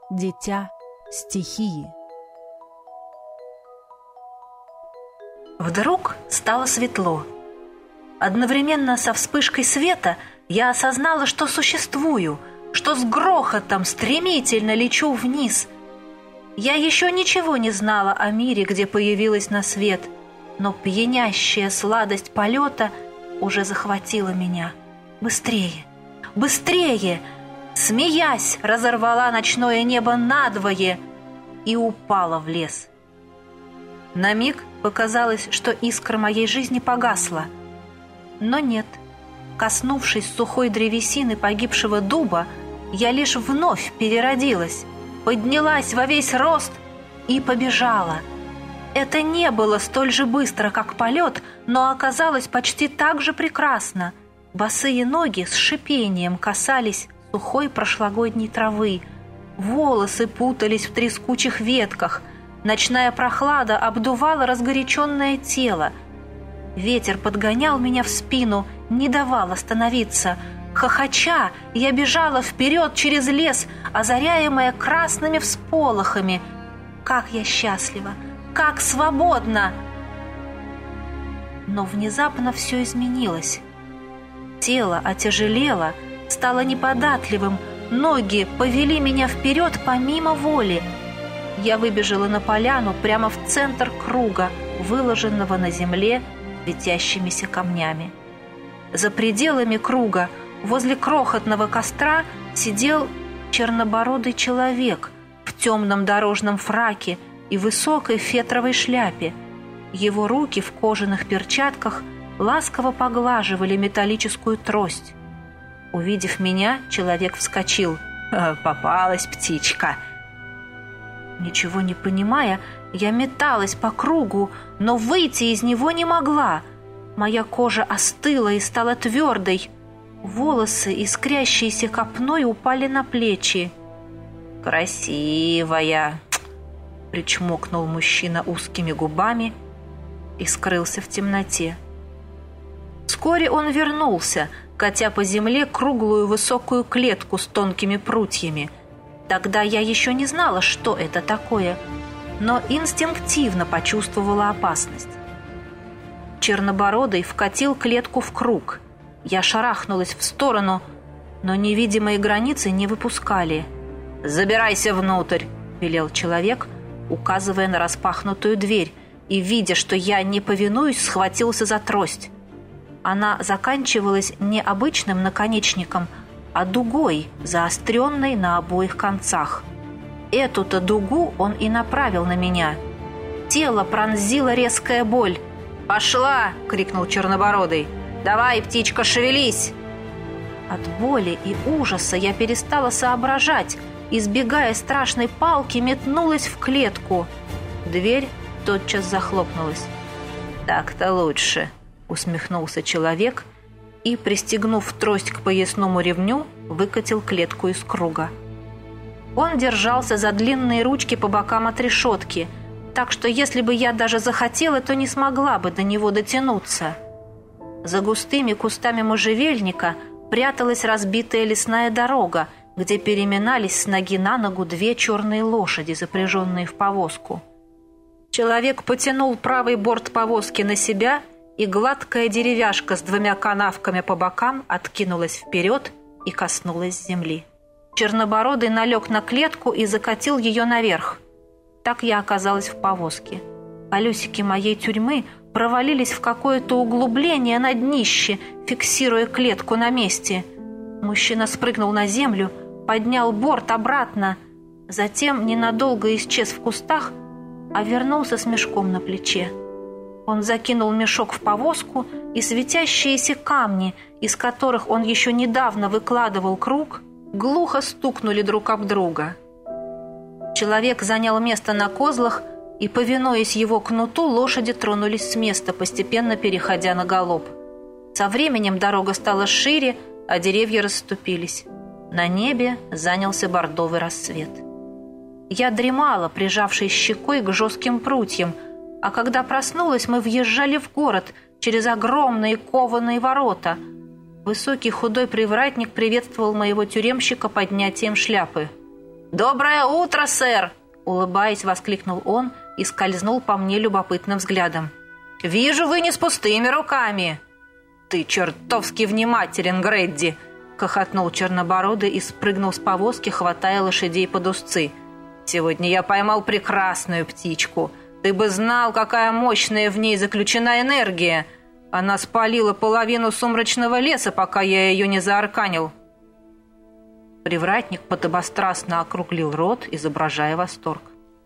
Дитя стихии. Вдруг стало светло. Одновременно со вспышкой света я осознала, что существую, что с грохотом стремительно лечу вниз. Я еще ничего не знала о мире, где появилась на свет, но пьянящая сладость полета уже захватила меня. Быстрее, быстрее! Смеясь, разорвала ночное небо надвое и упала в лес. На миг показалось, что искра моей жизни погасла. Но нет. Коснувшись сухой древесины погибшего дуба, я лишь вновь переродилась, поднялась во весь рост и побежала. Это не было столь же быстро, как полет, но оказалось почти так же прекрасно. Босые ноги с шипением касались сухой прошлогодней травы, волосы путались в трескучих ветках, ночная прохлада обдувала разгоряченное тело. Ветер подгонял меня в спину, не давал остановиться. Хохоча, я бежала вперед через лес, озаряемая красными всполохами. Как я счастлива! Как свободна! Но внезапно все изменилось. Тело отяжелело, стало неподатливым, ноги повели меня вперед помимо воли. Я выбежала на поляну прямо в центр круга, выложенного на земле светящимися камнями. За пределами круга, возле крохотного костра, сидел чернобородый человек в темном дорожном фраке и высокой фетровой шляпе. Его руки в кожаных перчатках ласково поглаживали металлическую трость. Увидев меня, человек вскочил. «Попалась птичка!» Ничего не понимая, я металась по кругу, но выйти из него не могла. Моя кожа остыла и стала твердой. Волосы, искрящиеся копной, упали на плечи. «Красивая!» — причмокнул мужчина узкими губами и скрылся в темноте. Вскоре он вернулся, катя по земле круглую высокую клетку с тонкими прутьями. Тогда я еще не знала, что это такое, но инстинктивно почувствовала опасность. Чернобородый вкатил клетку в круг. Я шарахнулась в сторону, но невидимые границы не выпускали. «Забирайся внутрь», — велел человек, указывая на распахнутую дверь, и, видя, что я не повинуюсь, схватился за трость. Она заканчивалась не обычным наконечником, а дугой, заостренной на обоих концах. Эту-то дугу он и направил на меня. Тело пронзила резкая боль. «Пошла!» — крикнул Чернобородый. «Давай, птичка, шевелись!» От боли и ужаса я перестала соображать, избегая страшной палки, метнулась в клетку. Дверь тотчас захлопнулась. «Так-то лучше!» — усмехнулся человек и, пристегнув трость к поясному ремню, выкатил клетку из круга. Он держался за длинные ручки по бокам от решетки, так что если бы я даже захотела, то не смогла бы до него дотянуться. За густыми кустами можжевельника пряталась разбитая лесная дорога, где переминались с ноги на ногу две черные лошади, запряженные в повозку. Человек потянул правый борт повозки на себя, и гладкая деревяшка с двумя канавками по бокам откинулась вперед и коснулась земли. Чернобородый налег на клетку и закатил ее наверх. Так я оказалась в повозке. Колесики моей тюрьмы провалились в какое-то углубление на днище, фиксируя клетку на месте. Мужчина спрыгнул на землю, поднял борт обратно, затем ненадолго исчез в кустах, а вернулся с мешком на плече. Он закинул мешок в повозку, и светящиеся камни, из которых он еще недавно выкладывал круг, глухо стукнули друг об друга. Человек занял место на козлах, и, повинуясь его кнуту, лошади тронулись с места, постепенно переходя на галоп. Со временем дорога стала шире, а деревья расступились. На небе занялся бордовый рассвет. Я дремала, прижавшись щекой к жестким прутьям, а когда проснулась, мы въезжали в город через огромные кованые ворота. Высокий худой привратник приветствовал моего тюремщика поднятием шляпы. «Доброе утро, сэр!» — улыбаясь, воскликнул он и скользнул по мне любопытным взглядом. «Вижу, вы не с пустыми руками!» «Ты чертовски внимателен, Грэдди!» — хохотнул чернобородый и спрыгнул с повозки, хватая лошадей под узцы. «Сегодня я поймал прекрасную птичку. Ты бы знал, какая мощная в ней заключена энергия. Она спалила половину сумрачного леса, пока я ее не заарканил». Привратник подобострастно округлил рот, изображая восторг.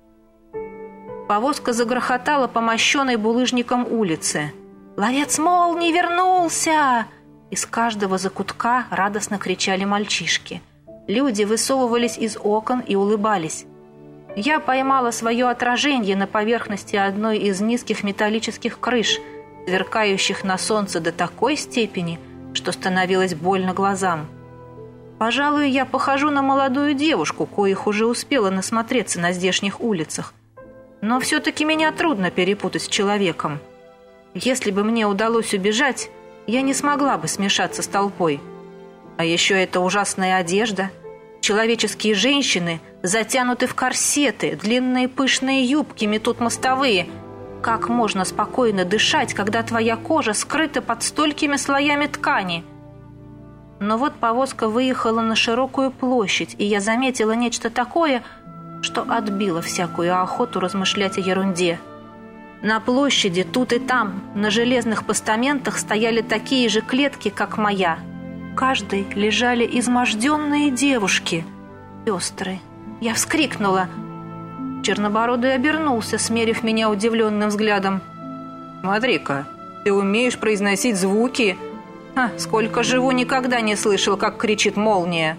Повозка загрохотала по мощенной булыжником улице. «Ловец молнии вернулся!» Из каждого закутка радостно кричали мальчишки. Люди высовывались из окон и улыбались. Я поймала свое отражение на поверхности одной из низких металлических крыш, сверкающих на солнце до такой степени, что становилось больно глазам. Пожалуй, я похожу на молодую девушку, коих уже успела насмотреться на здешних улицах. Но все-таки меня трудно перепутать с человеком. Если бы мне удалось убежать, я не смогла бы смешаться с толпой. А еще эта ужасная одежда. Человеческие женщины затянуты в корсеты, длинные пышные юбки метут мостовые. Как можно спокойно дышать, когда твоя кожа скрыта под столькими слоями ткани? Но вот повозка выехала на широкую площадь, и я заметила нечто такое, что отбило всякую охоту размышлять о ерунде. На площади тут и там, на железных постаментах, стояли такие же клетки, как моя. В каждой лежали изможденные девушки, сестры. Я вскрикнула. Чернобородый обернулся, смерив меня удивленным взглядом. «Смотри-ка, ты умеешь произносить звуки? Сколько живу, никогда не слышал, как кричит молния».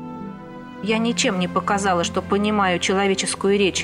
Я ничем не показала, что понимаю человеческую речь.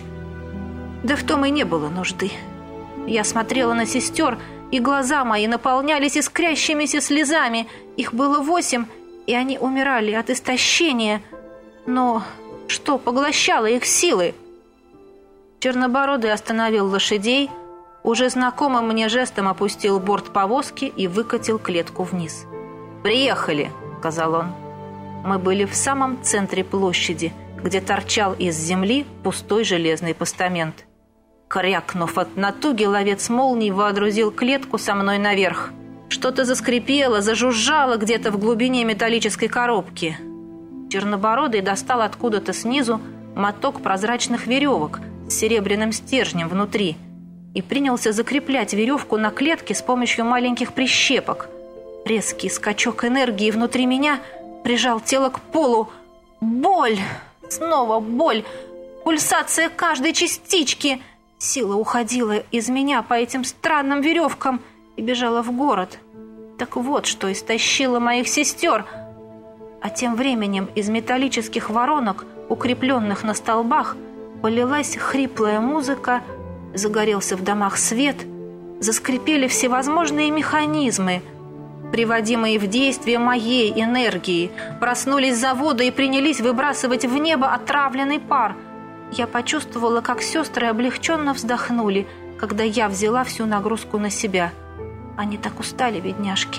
Да в том и не было нужды. Я смотрела на сестер, и глаза мои наполнялись искрящимися слезами. Их было 8, и они умирали от истощения. Но что поглощало их силы? Чернобородый остановил лошадей, уже знакомым мне жестом опустил борт повозки и выкатил клетку вниз. «Приехали», — сказал он. Мы были в самом центре площади, где торчал из земли пустой железный постамент. Крякнув от натуги, ловец молний водрузил клетку со мной наверх. Что-то заскрипело, зажужжало где-то в глубине металлической коробки. Чернобородый достал откуда-то снизу моток прозрачных веревок с серебряным стержнем внутри и принялся закреплять веревку на клетке с помощью маленьких прищепок. Резкий скачок энергии внутри меня прижал тело к полу. Боль! Снова боль! Пульсация каждой частички! Сила уходила из меня по этим странным веревкам и бежала в город. Так вот, что истощило моих сестер. А тем временем из металлических воронок, укрепленных на столбах, полилась хриплая музыка, загорелся в домах свет, заскрипели всевозможные механизмы, приводимые в действие моей энергией, проснулись заводы и принялись выбрасывать в небо отравленный пар. Я почувствовала, как сестры облегченно вздохнули, когда я взяла всю нагрузку на себя. Они так устали, бедняжки.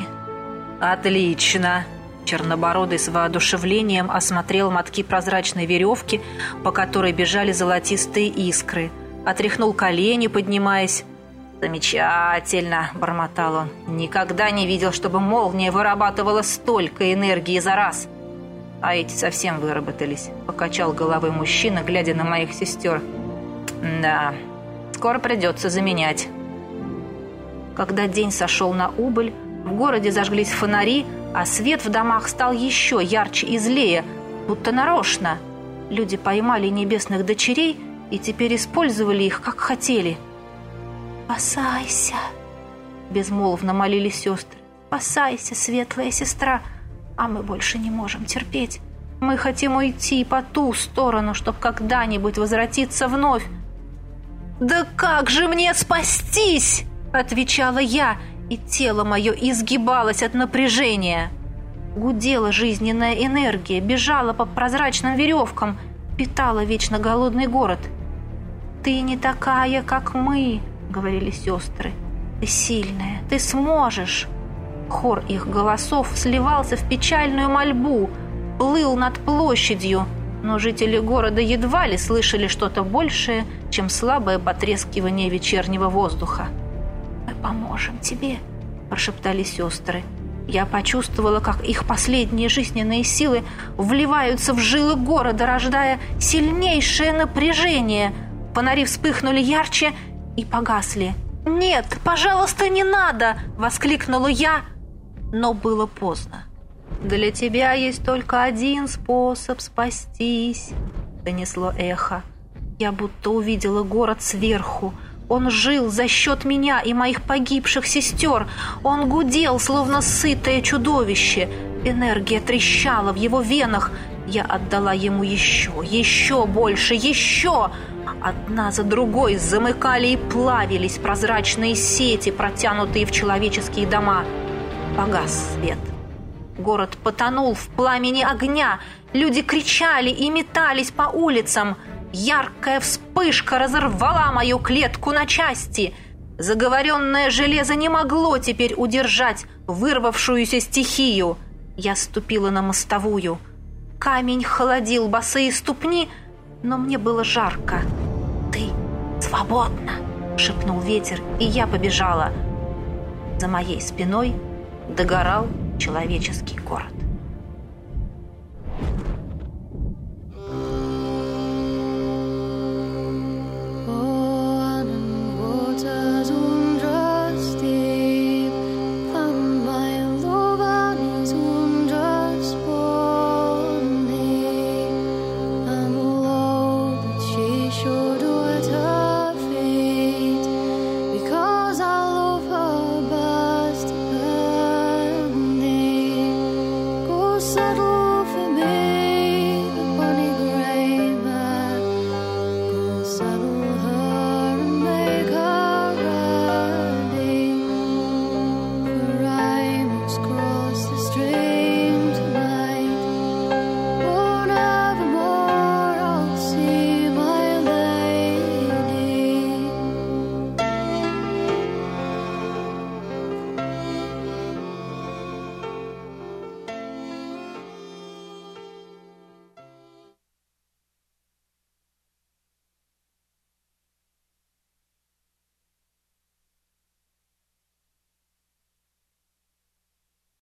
«Отлично!» Чернобородый с воодушевлением осмотрел мотки прозрачной веревки, по которой бежали золотистые искры. Отряхнул колени, поднимаясь. «Замечательно!» – бормотал он. «Никогда не видел, чтобы молния вырабатывала столько энергии за раз!» «А эти совсем выработались», – покачал головой мужчина, глядя на моих сестер. «Да, скоро придется заменять». Когда день сошел на убыль, в городе зажглись фонари, а свет в домах стал еще ярче и злее, будто нарочно. Люди поймали небесных дочерей и теперь использовали их, как хотели. «Спасайся!» – безмолвно молились сестры. «Спасайся, светлая сестра! А мы больше не можем терпеть. Мы хотим уйти по ту сторону, чтобы когда-нибудь возвратиться вновь». «Да как же мне спастись?» – отвечала я, и тело мое изгибалось от напряжения. Гудела жизненная энергия, бежала по прозрачным веревкам, питала вечно голодный город. «Ты не такая, как мы», — говорили сестры. «Ты сильная, ты сможешь». Хор их голосов сливался в печальную мольбу, плыл над площадью, но жители города едва ли слышали что-то большее, чем слабое потрескивание вечернего воздуха. «Мы поможем тебе», – прошептали сестры. Я почувствовала, как их последние жизненные силы вливаются в жилы города, рождая сильнейшее напряжение. Фонари вспыхнули ярче и погасли. «Нет, пожалуйста, не надо!» – воскликнула я, но было поздно. «Для тебя есть только один способ спастись», – донесло эхо. Я будто увидела город сверху. Он жил за счет меня и моих погибших сестер. Он гудел, словно сытое чудовище. Энергия трещала в его венах. Я отдала ему еще больше, еще. Одна за другой замыкали и плавились прозрачные сети, протянутые в человеческие дома. Погас свет. Город потонул в пламени огня. Люди кричали и метались по улицам. Яркая вспышка разорвала мою клетку на части. Заговоренное железо не могло теперь удержать вырвавшуюся стихию. Я ступила на мостовую. Камень холодил босые ступни, но мне было жарко. «Ты свободна!» — шепнул ветер, и я побежала. За моей спиной догорал человеческий город.